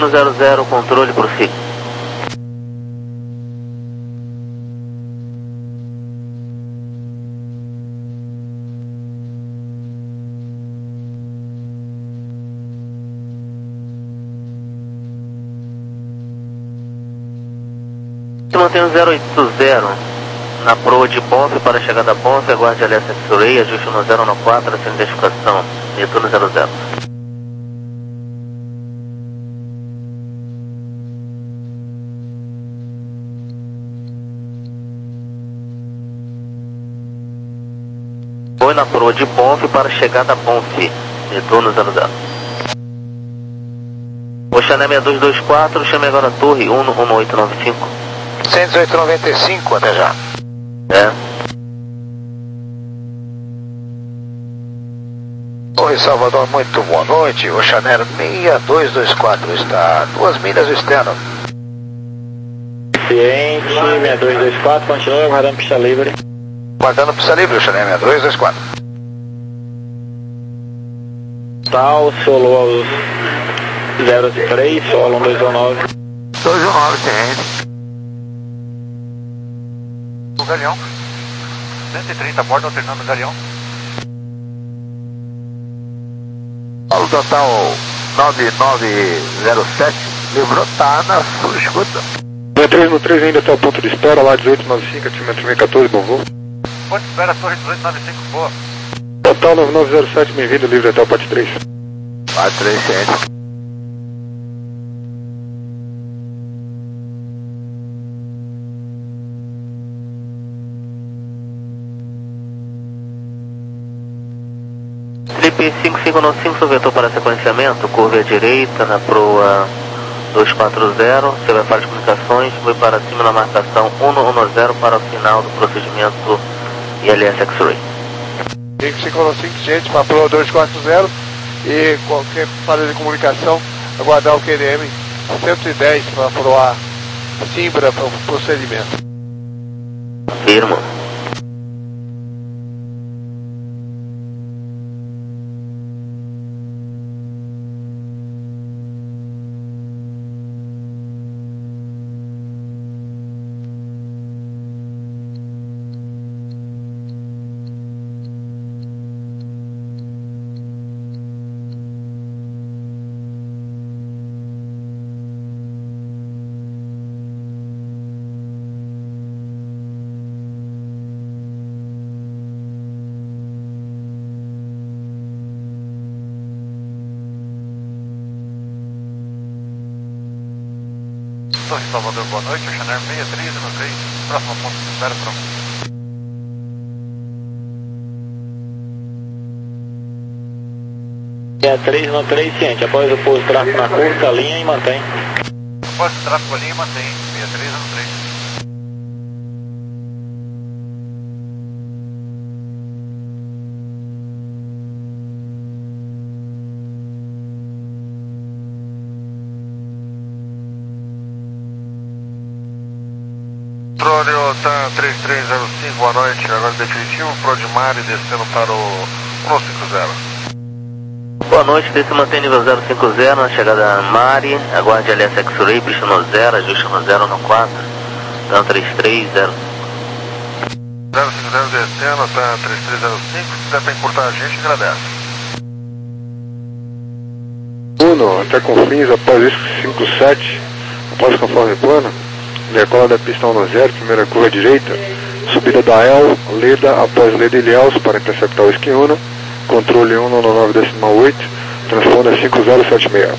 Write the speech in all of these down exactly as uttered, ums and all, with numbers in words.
no zero zero, controle, prossiga. Se mantém no zero oito zero, na proa de Bonf para a chegada a Bonf, aguarde a L S X-Ray, ajuste no zero um quatro, sem identificação, retorno zero zero. Foi na proa de Bonf para a chegada a Bonf, retorno zero zero. Oxané seis dois dois quatro, chame agora a torre um um oito nove cinco. cento e dezoito noventa e cinco, até já. É. Oi, Salvador, muito boa noite. O Chanel seis dois dois quatro está duas milhas externo. Ciente, seis dois dois quatro, continua aguardando pista livre. Aguardando pista livre, o Chanel seis dois dois quatro. Tal, solo aos zero três, solo um dois um nove. dois um nove, ciente. O Galeão, cento e trinta, bordo alternando o Galeão. Paulo total nove nove zero sete, livrou, tá na sua escuta. três no três ainda até o ponto de espera, lá dezoito nove cinco, ativamento meio quatorze, bom voo. Ponto de espera, torre dezoito nove cinco, boa. Total nove nove zero sete, bem-vindo, livre até o P A T três. P A T três, ciente. Felipe cinco cinco nove cinco, vetor para sequenciamento, curva à direita na proa dois quatro zero, você vai para as comunicações, foi para cima na marcação um um zero para o final do procedimento I L S X-Ray. cinco cinco nove cinco, gente, para a proa dois quatro zero e qualquer falha de comunicação, aguardar o Q D M cento e dez para a proa Simbra para o procedimento. Firma. Torre Salvador, boa noite, o Chanel seis três no três, próximo ponto de espera, pronto. seis três no três, ciente, após o pouso tráfego na curta, linha e mantém. Após o tráfego a linha, mantém, seis três no três. Controle, tá três três zero cinco, boa noite, agora definitivo, Prodimari descendo para o um cinco zero. Boa noite, desce mantém nível zero cinco zero na chegada a Mari, aguarde L S X-Ray, pista no zero, ajuste no zero no quatro, então três três zero cinco. zero cinco zero descendo, tá três três zero cinco, se quiser encurtar a gente, agradece. Uno, até Confins, após isso cinco sete, após conforme plano, decola da pista um zero, primeira curva direita, subida da El, Leda, após Leda e Ilhéus para interceptar o Whisky Uno, controle um nove nove decimal oito, transponder cinco zero sete seis.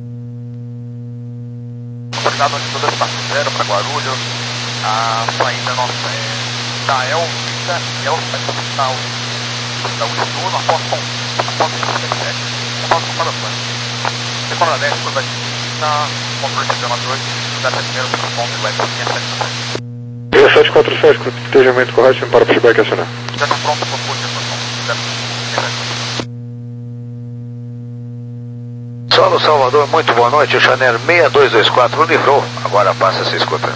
Obrigado, altitude espaço zero para Guarulhos, a saída nossa é da El, Leda, El vai conquistar o da Whisky Uno, após após cinquenta e sete, após comparações. Decola dez, curva na controle sistema dois, da primeira ponto e leste linha sete sete. sete quatro sete, cortejamento correto, para o pushback acionar. Já está pronto para o curso de estação. Solo Salvador, muito boa noite, o Chanel seis dois dois quatro livrou, agora passa essa escuta.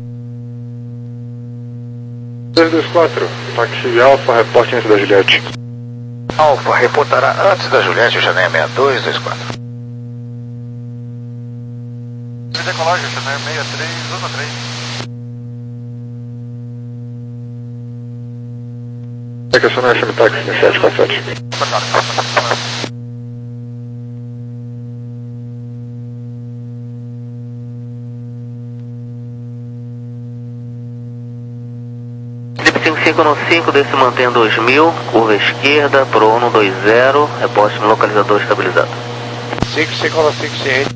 dois dois quatro, táxi Alfa, reporte antes da Juliette. Alfa reportará antes da Juliette, o Chanel seis dois dois quatro. loja, Channel sessenta e três, zona três. É que eu sou na F M Taxi, no sete quatro sete. cinco cinco nove cinco, desse mantém dois mil, curva esquerda, pro um dois zero, reposte no localizador estabilizado. cinco cinco nove cinco, ciente.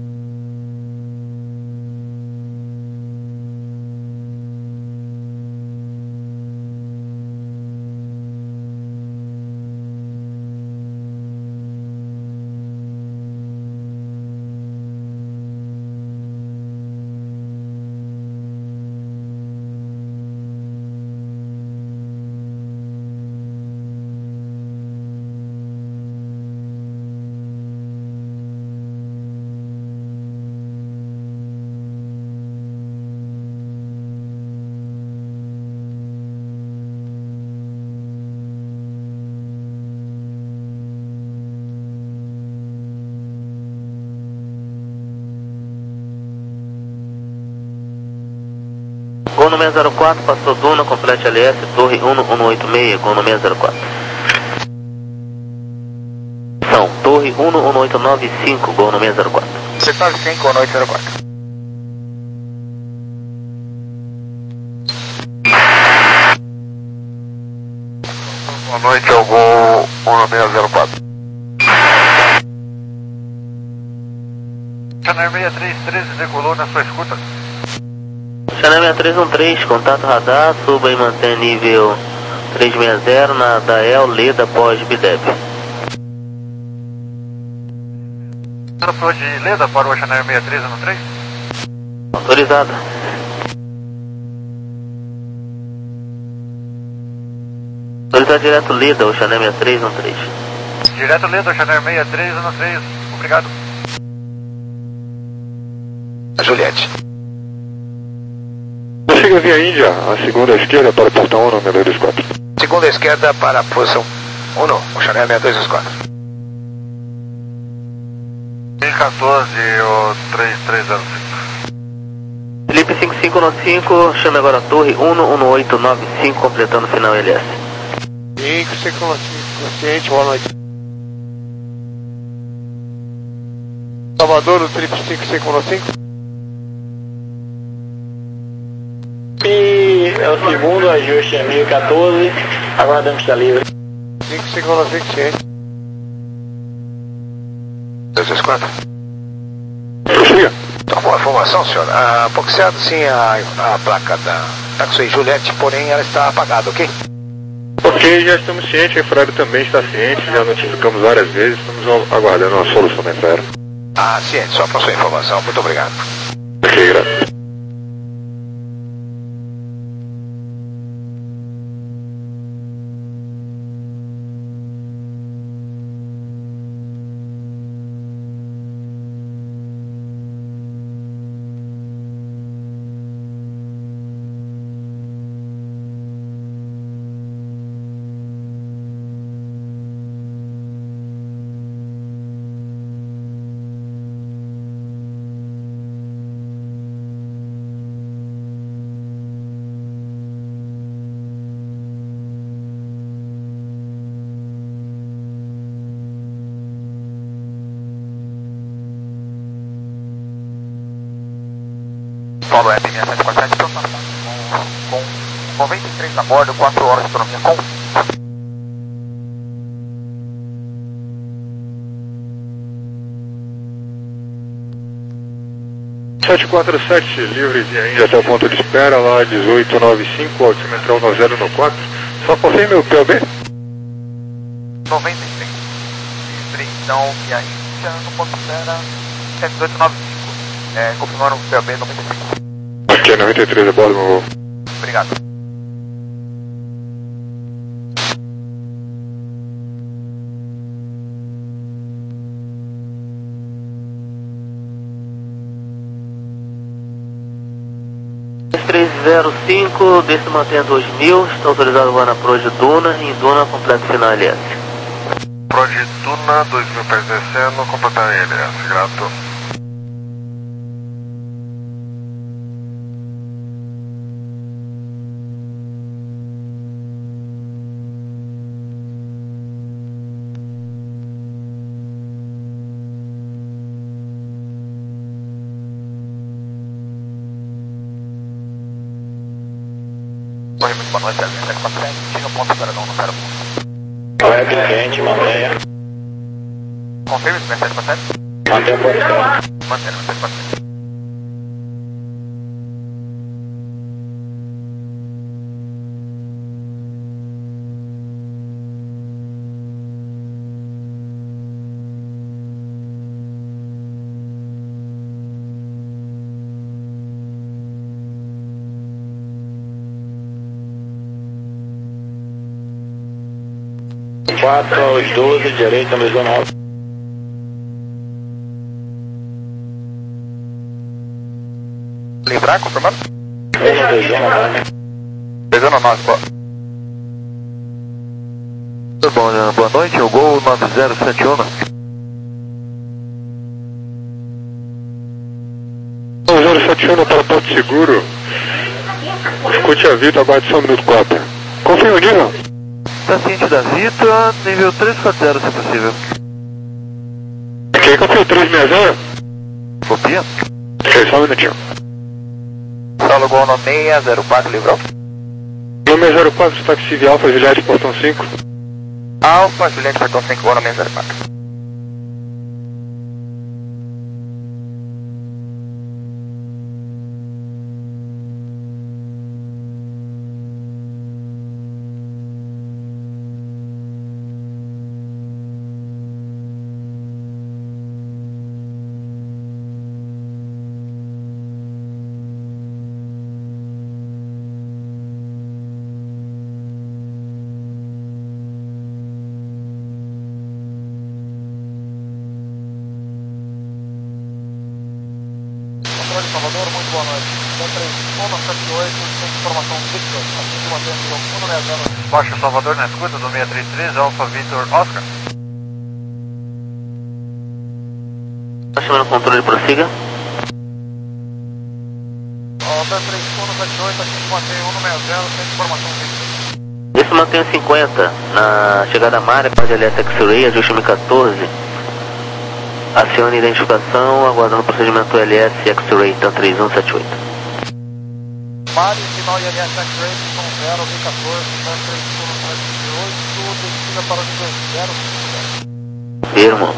Gol no seis zero quatro, passou Duna, complete L S, torre um um oito seis, gol no seis zero quatro. São, torre um um oito nove cinco, gol no seis zero quatro. seis nove cinco, gol no oito zero quatro. Boa noite, é o gol um seis zero quatro. Channel sessenta e três treze decolou na sua escuta. Channel sessenta e três um três, contato radar, suba e mantém nível trezentos e sessenta na Dael, Leda, pós-B D E B. Transou de Leda para o Channel sessenta e três um três? Autorizado. Autorizado direto Leda, o Channel sessenta e três um três. Direto Leda, Channel sessenta e três um três, obrigado. Juliette. Consiga via Índia, a segunda esquerda para o portão um, número dois quatro. Segunda esquerda para a posição um, o Channel sessenta e dois quatro. mil e quatorze, o três três zero cinco. Felipe cinco cinco nove cinco, chame agora a torre um um oito nove cinco, completando o final L S. cinco cinco nove cinco, ciente, boa noite. Salvador, o trip cinco cinco nove cinco. E é o segundo ajuste, é mil e quatorze, aguardando que está livre. cinco cinco nove cinco, ciente. dois quatro. Prossiga. Então, boa informação, senhor. Ah, boxeado sim a, a placa da Taxi Juliette, porém ela está apagada, ok? Ok, já estamos cientes, a infraero também está ciente, já notificamos várias vezes, estamos aguardando uma solução da infraero. Ah, ciente, só para sua informação. Muito obrigado. Ok, graças. Paulo F seis sete quatro sete, com, com noventa e três a bordo, quatro horas de autonomia com. sete quatro sete, livre de ainda até o ponto de espera, lá dezoito nove cinco, altimetral nove zero nove quatro. Só confirme o P O B? noventa e três. Livre, então, e aí, no ponto de espera, sete oito nove cinco. É, confirmando o P O B noventa e três. Aqui é noventa e três a bordo, meu voo. Obrigado. três zero cinco, desse mantém dois mil, está autorizado agora na Pro de Duna, em Duna, completo final L S. Pro de Duna, dois mil pés descendo, completar L S, grato. Oi, muito boa noite, zero sete quatro sete, siga o ponto operador no zero ponto. Correto, cliente, mantenha. Confirme, zero sete quatro sete. Mantenha o posição. Mantendo, zero sete quatro sete. quatro aos doze, direita, mesmo nove. Livrar, confirmando? um, dois, um, nove. dois um nove, boa. Bom, boa noite, o Gol nove zero sete um. nove zero sete um para Porto Seguro. Escute a Vitor, aguarde só um minuto cópia. Confirma o nível. Paciente da Vitor, nível três quatro zero, se possível. Ok, confirma três seis zero. Copia. Ok, só um minutinho. Solo Gol no seis zero quatro, livrou. No seis zero quatro, taxi Alfa, Juliette, portão cinco. Alfa, Juliette, portão cinco, Gol no seis zero quatro. Controle de Salvador, muito boa noite. três um sete oito, sem informação Victor, assim que mantém nível um seis zero. Baixa Salvador na escuta do seis três três, Alfa Victor Oscar. Chamando o controle, prossiga. três um sete oito, assim que mantém um seis zero, sem informação Victor. Esse mantém cinquenta, na chegada à Mare, pode L S X-Ray, ajuste M quatorze. Acione identificação, aguardando o procedimento L S X-Ray, TAM três um sete oito. Mare, final I L S X-Ray, são zero, M quatorze, TAM três um sete oito, descida para o nível zero cinco zero. Firmo.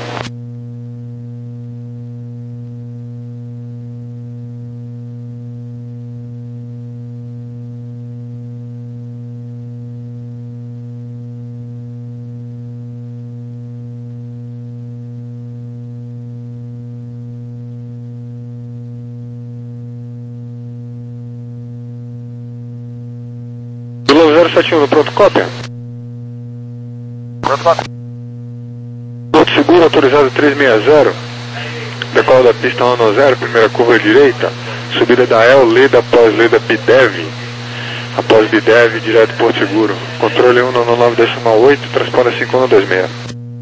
zero sete um, pronto, cópia. Pronto, cópia. Porto Seguro, autorizado três seis zero. Decola da pista um um zero, primeira curva direita. Subida da El, Leda, após Leda, Bidev. Após Bidev, direto Porto Seguro. Controle um nove nove oito, transponder cinco um dois seis.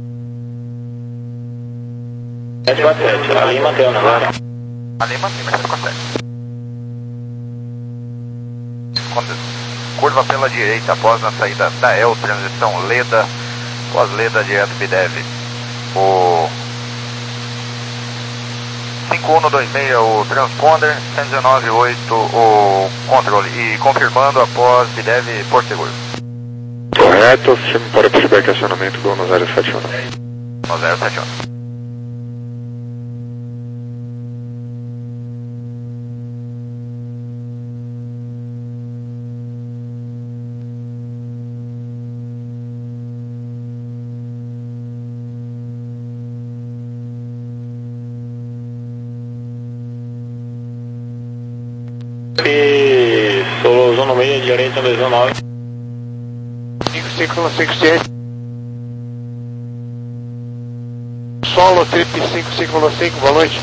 sete quatro sete, ali mantém o zero. Ali mantém, sete quatro sete. Curva pela direita, após na saída da El, transição Leda, após Leda, direto Bidev. O cinco um dois seis, o transponder, cento e dezenove oito, o controle. E confirmando após Bidev, Porto Seguro. Correto, chame para o feedback e acionamento do um zero sete um. um zero sete um. E Solo no meio, direita, dois um nove. cinco cinco cinco sete. Solo trip cinco cinco cinco, boa noite.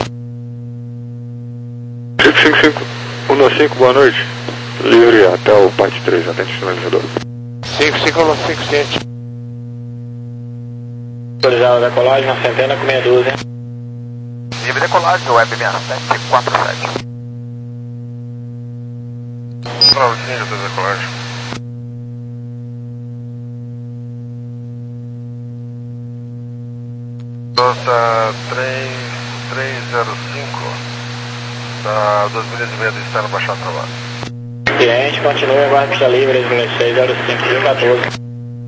cinco cinco cinco um cinco, boa noite. Livre até o parte três, atente o sinalizador. cinco cinco cinco sete. Autorizado a decolagem na centena com meia dúzia. Livre decolagem, Web seis sete quatro sete. Fraldinha da decolagem. Nota três três zero cinco, da dois milhas e meia do externo baixado para baixo. Cliente, continue, aguarde pista livre, seis zero cinco, mil e quatorze.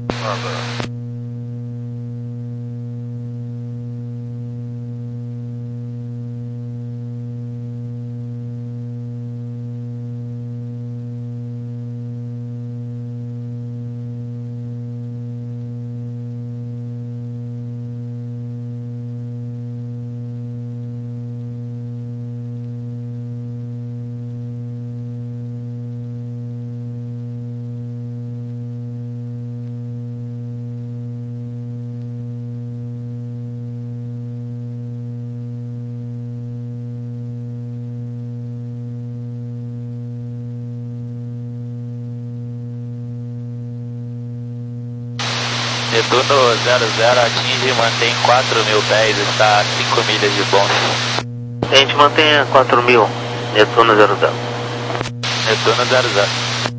Netuno zero zero atinge e mantém quatro mil pés, está a cinco milhas de bônus. A gente mantém a quatro mil, Netuno zero zero. Netuno zero zero.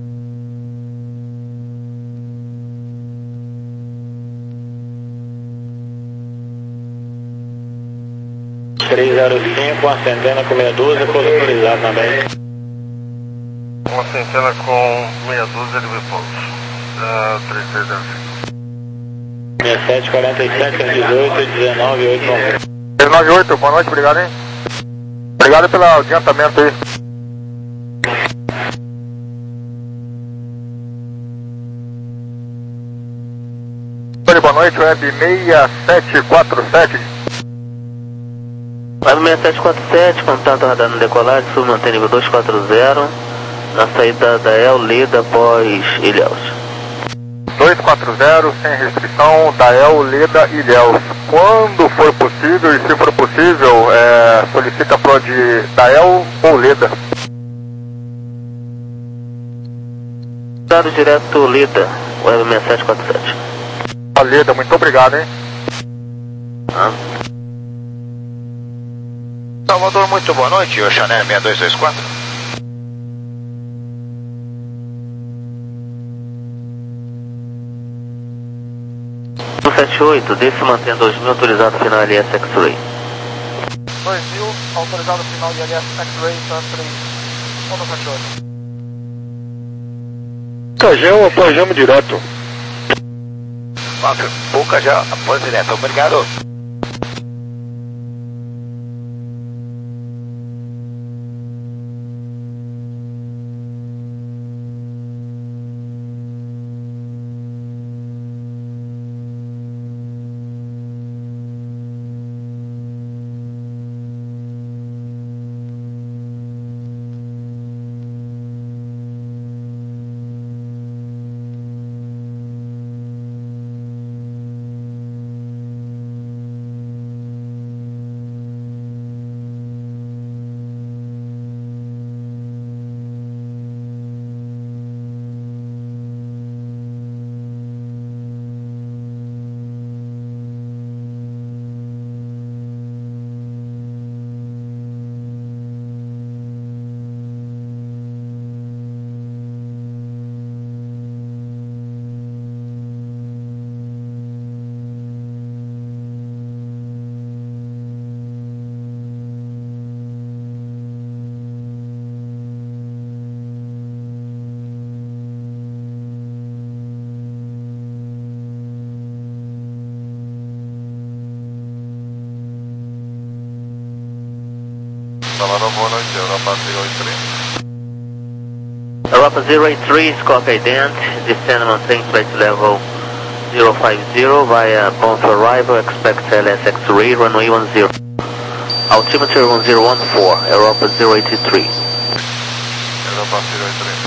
três zero cinco, acendendo com meia dúzia, pouso autorizado na base. Uma centena com meia dúzia de pouso. Uh, três seis zero cinco. sessenta e sete, quarenta e sete, cento e dezoito, dezenove, oito noventa. três nove oito, boa noite, obrigado, hein? Obrigado pelo adiantamento aí. Boa noite, Web seis sete quatro sete. Web seis sete quatro sete, contato radar no decolagem, submantém nível dois quatro zero, na saída da El Leda após Ilhéus. dois quatro zero, sem restrição, Dael, Leda e Ilhéus. Quando for possível, e se for possível, é, solicita pro de Dael ou Leda. Dado direto Leda, Web seis sete quatro sete. A Leda, muito obrigado, hein? Ah. Salvador, muito boa noite, Oxané seis dois dois quatro. sete oito, desse mantém dois mil, autorizado final L S X-Ray. dois mil, autorizado final de L S X-Ray, tá três, um sete oito. Cajão, após direto. Pouca já, após direto, obrigado. Salvador, boa noite, Europa zero eight three. Europa zero eight three, Scope Ident, descend and maintain flight level zero five zero via bound to arrival, expect L S X-Ray, runway one zero. Altimeter one zero one four, Europa zero eight three. Europa zero eight three.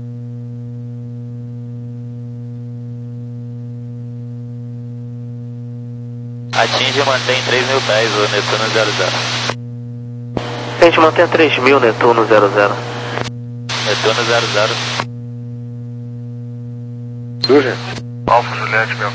Atinge e mantém três mil pés, o Netuno zero zero. A gente mantém a três mil, Netuno zero zero. Netuno zero zero. Dúzia? Alfa Juliette, meu.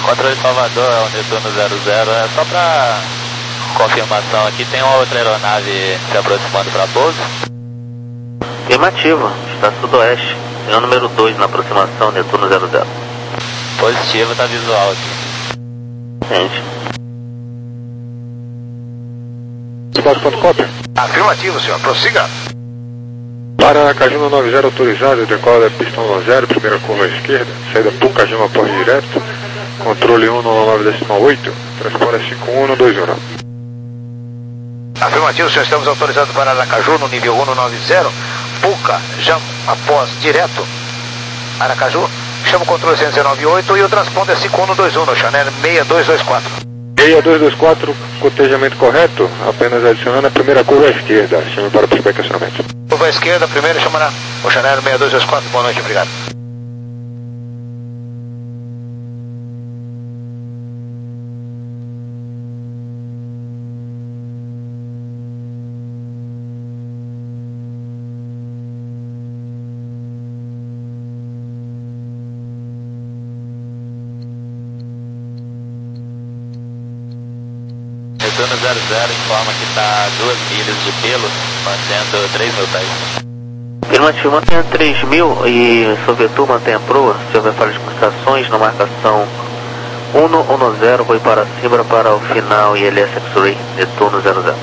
Controle Salvador, é o Netuno zero zero, é só pra confirmação aqui, tem uma outra aeronave se aproximando para pouso? Afirmativo, está sudoeste, tem o número dois na aproximação, Netuno zero zero. Positivo, tá visual aqui. Entende. Quanto cópia? Afirmativo, senhor. Prossiga. Para Cajuna noventa e autorizado, decola da pista um zero, primeira curva à esquerda, saída por Cajuna porte direto, controle um nove decimal oito, transponder cinco um dois um. Afirmativo, senhor. Estamos autorizados para Aracaju no nível um nove zero, Puca, já após direto, Aracaju, chama o controle cento e dezenove oito e o transponder cinco um dois um no Chanel seis dois dois quatro. seis dois dois quatro, cotejamento correto, apenas adicionando a primeira curva à esquerda, chame para o pushback acionamento. Curva à esquerda, primeiro chamará o Chanel seis dois dois quatro, boa noite, obrigado. Netuno zero zero informa que está a duas milhas de pelo, mantendo três mil pés. Afirmativo, mantenha três mil e Sovetur mantenha a proa. Se houver falha de comunicações, na marcação um um zero, vou para cima para o final I L S X-Ray, Netuno zero zero.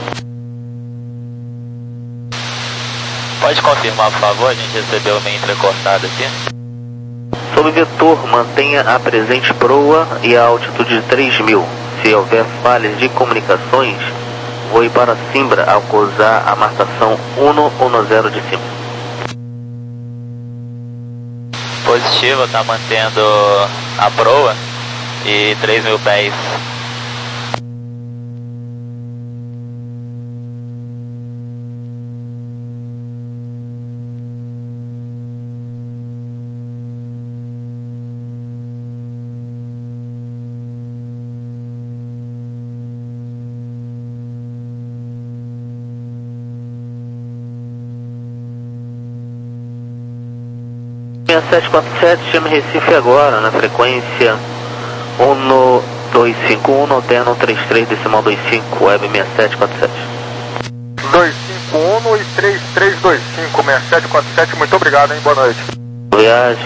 Pode confirmar, por favor? A gente recebeu uma entrecortada aqui. Sob vetor, mantenha a presente proa e a altitude de três mil. Se houver falhas de comunicações, vou ir para Simbra ao cruzar a marcação um um zero de cima. Positivo, está mantendo a proa e três mil pés. seis sete quatro sete, chame Recife agora, na frequência um dois cinco um, alterno três três decimal dois cinco, web seis sete quatro sete. dois cinco um e três três dois cinco, seis sete quatro sete, muito obrigado, hein, boa noite. Viagem.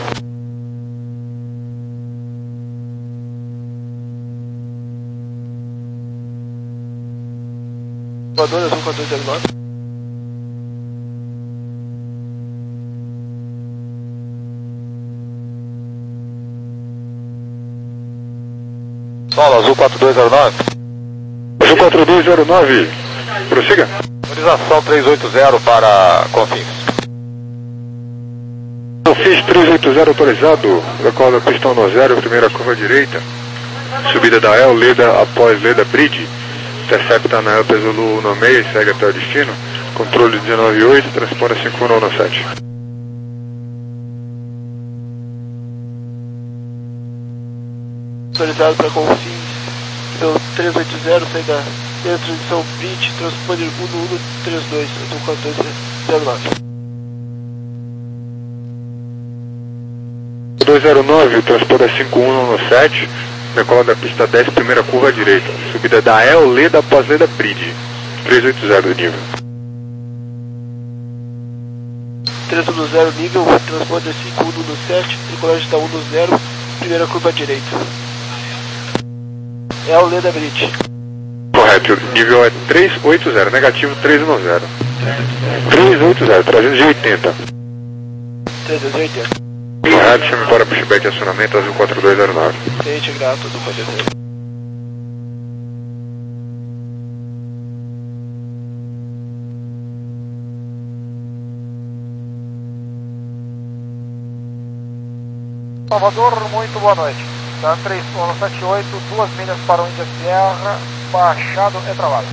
Voadora um quatro zero nove. Solo Azul quatro dois zero nove. Azul quatro dois zero nove, prossiga. Autorização três oito zero para Confins. Confins três oito zero autorizado, decola da pista um zero, primeira curva direita, subida da El, Leda após Leda Bridge, intercepta na El Pesulu um seis e segue até o destino, controle dezenove oito, transponder cinco um sete. Autorizado para Confins, pelo três oito zero, saída da transição Bridge, transponder um um três dois, Azul quatro dois zero nove. dois zero nove, transponder cinco um sete, decola da pista dez, primeira curva à direita, subida da El, Leda após Leda Bridge, três oito zero de nível. três um zero nível, transponder cinco um sete, decolagem da um zero, primeira curva à direita. É o Leda Bridge. Correto, o nível é três oito zero, negativo três um zero. três oito zero, trezentos e oitenta. trezentos e oitenta. Correto, chame para pushback acionamento Azul quatro dois zero nove. Cliente grato, Azul quatro dois zero nove. Salvador, muito boa noite. Tá três um sete oito, duas milhas para o Índia Sierra, baixado é trabalho.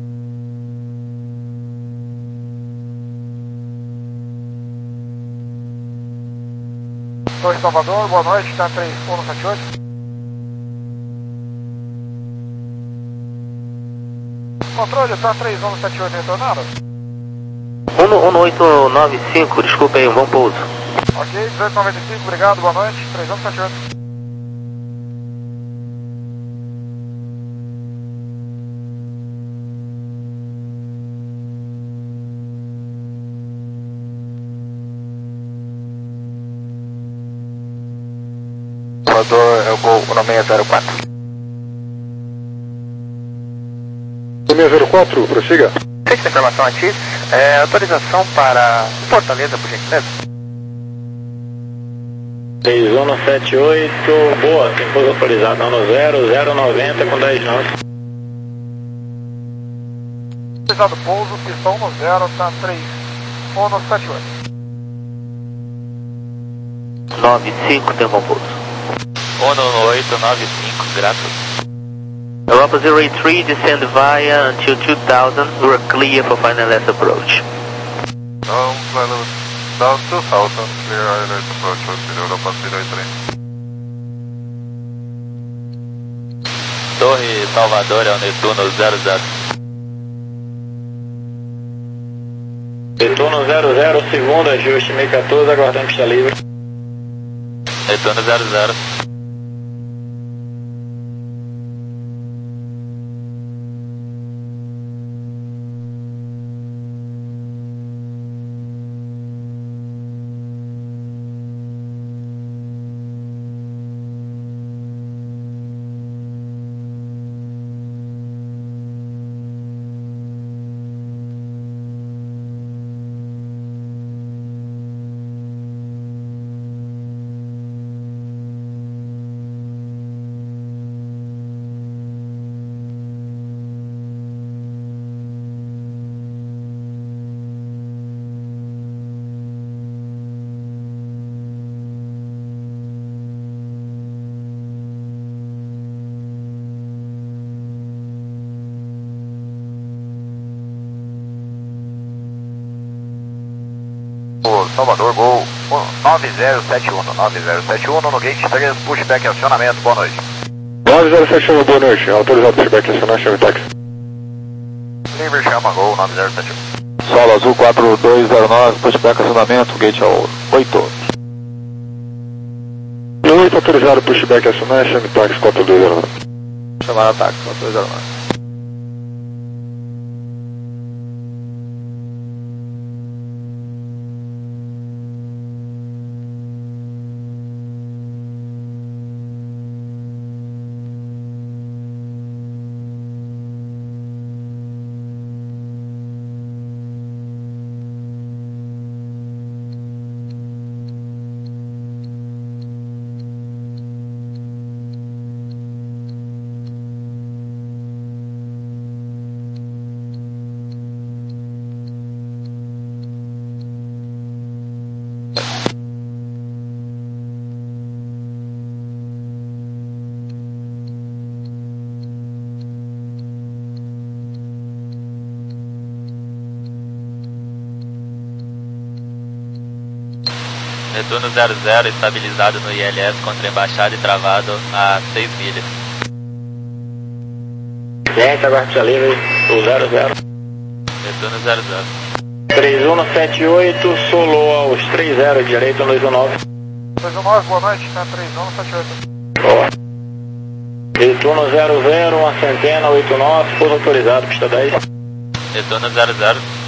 Torre Salvador, boa noite, tá três um sete oito. Controle, tá três um sete oito retornado? um um oito nove cinco, desculpa aí, um bom pouso. Ok, dezoito noventa e cinco, obrigado, boa noite, três um sete oito. Salvador, é o Gol um seis zero quatro. um seis zero quatro, prossiga. Feita a informação aqui, é, autorização para Fortaleza, por gentileza. três um sete oito, boa, tem pouso autorizado, não no zero, zero noventa com dez nove. Autorizado pouso, pistão no zero, tá três um sete oito. nove cinco, tem bom pouso. um oito nove cinco, graças. Europa zero eight three, descend via until two thousand, we are clear for final last approach. Down, down two thousand, clear island approach, Europa zero eight three. Torre Salvador, é o Netuno zero zero. Netuno zero zero, segundo ajuste, meio quatorze, aguardando pista livre. Netuno zero zero. Salvador, Gol nove zero sete um, nove zero sete um no gate três, pushback acionamento, boa noite. nove zero sete um, boa noite, autorizado pushback acionar, chame táxi. Livre, chama Gol nove zero sete um. Solo Azul quatro dois zero nove, pushback acionamento, gate ao oito. oito, autorizado pushback acionar, chame táxi quatro dois zero nove. Chamar ataque quatro dois zero nove. Netuno zero zero, estabilizado no I L S contra embaixada e travado a seis milhas. Gente, aguarda pista livre, o zero zero. Netuno zero zero. três um sete oito, solo aos três zero, direito dois um nove. dois um nove, boa noite, tá três um sete oito. Boa. Netuno zero zero, uma centena, oito nove, pouso autorizado, pista dez. Netuno zero zero.